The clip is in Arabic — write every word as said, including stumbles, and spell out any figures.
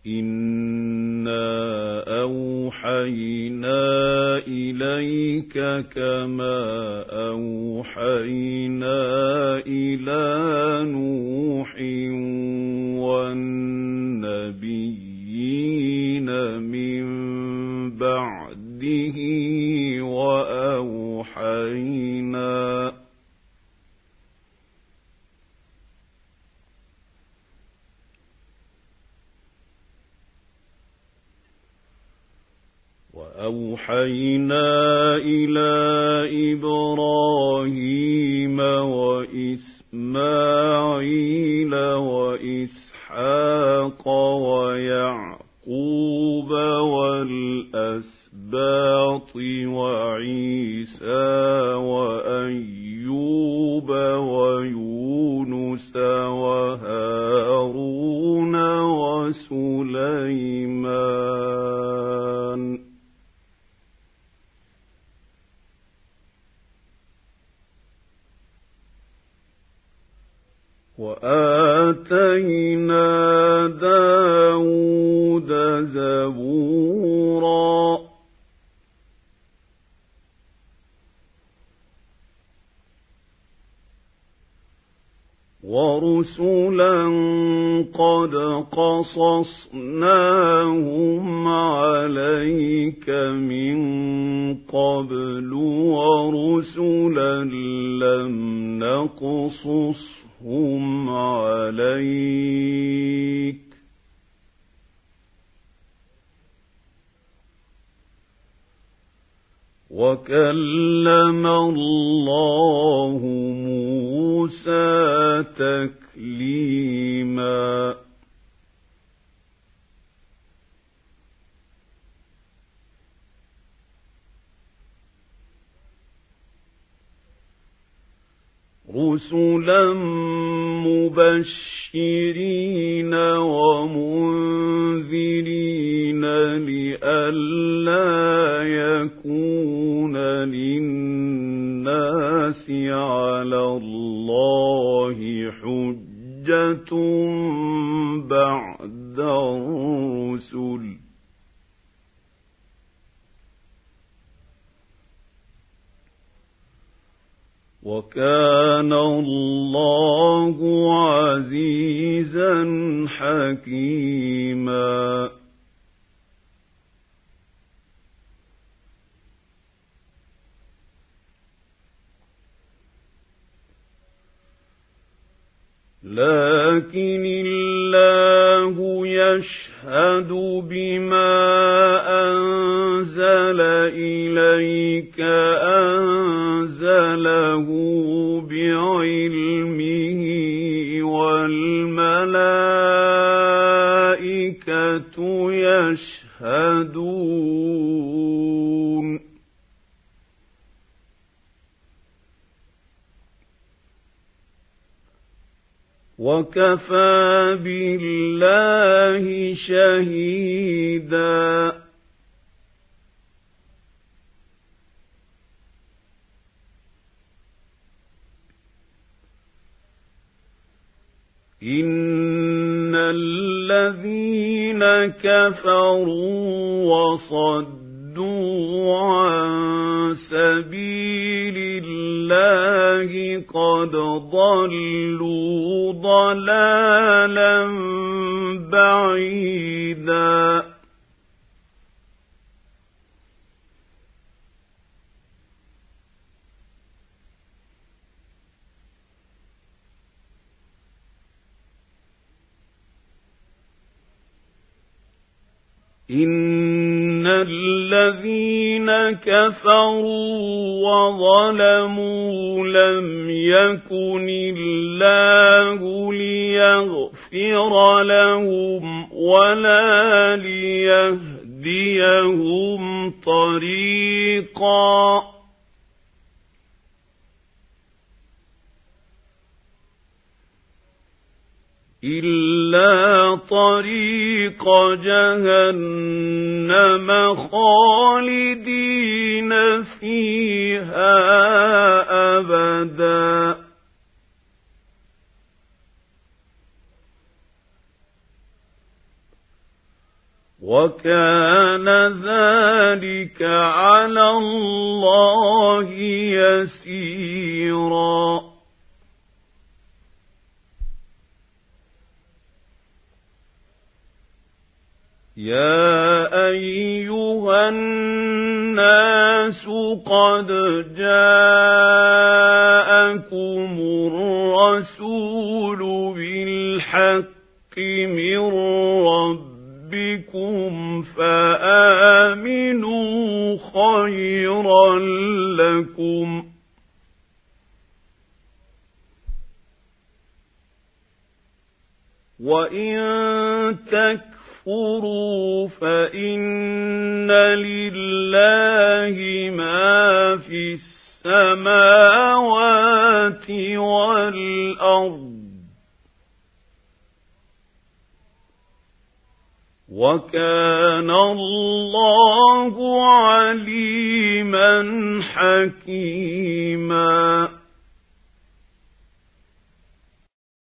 إِنَّا أَوْحَيْنَا إِلَيْكَ كَمَا أَوْحَيْنَا إِلَى نُوحٍ وَالنَّبِيِّينَ مِن بَعْدِهِ وَأَوْحَيْنَا وَأَوْحَيْنَا إِلَى إِبْرَاهِيمَ وَإِسْمَاعِيلَ وَإِسْحَاقَ وَيَعْقُوبَ وَالْأَسْبَاطِ وَعِيسَى وَأَيُّوبَ وَيُونُسَ وَهَارُونَ وَسُلَيْمَانَ وَآتَيْنَا دَاوُودَ زَبُورًا وَرُسُلًا قَدْ قَصَصْنَاهُمْ عَلَيْكَ مِنْ قَبْلُ وَرُسُلًا لَّمْ نَقْصُصْهُمْ عَلَيْكَ وَكَلَّمَ اللَّهُ مُوسَى تَكْلِيمًا رُسُلًا مُبَشِّرِينَ وَمُنذِرِينَ لِئَلَّا يَكُونَ لِلنَّاسِ عَلَى اللَّهِ حُجَّةٌ بَعْدَ الرُّسُلِ وَكَانَ اللَّهُ عَزِيزًا حَكِيمًا لَكِنِ اللَّهُ يَشْهَدُ بِمَا أَنزَلَ إِلَيْكَ أَنزَلَهُ بِعِلْمِهِ وَالْمَلَائِكَةُ يَشْهَدُونَ وَكَفَى بِاللَّهِ شَهِيدًا إِنَّ الَّذِينَ كَفَرُوا وَصَدُّوا عَن سَبِيلِ اللَّهِ قَدْ ضَلُّوا ضَلَالًا بَعِيدًا إِنَّ الَّذِينَ كَفَرُوا وَظَلَمُوا لَمْ يَكُنِ اللَّهُ لِيَغْفِرَ لَهُمْ وَلَا لِيَهْدِيَهُمْ طَرِيقًا إِلَّا طَرِيقَ جَهَنَّمَ خَالِدِينَ فِيهَا أَبَدًا وكان ذلك على الله يسيرا يا أيها الناس قد جاءكم الرسول بالحق من ربكم فآمنوا خيرا لكم وإن تكفروا فإن لله ما في السماوات والأرض وكان الله عليما حكيما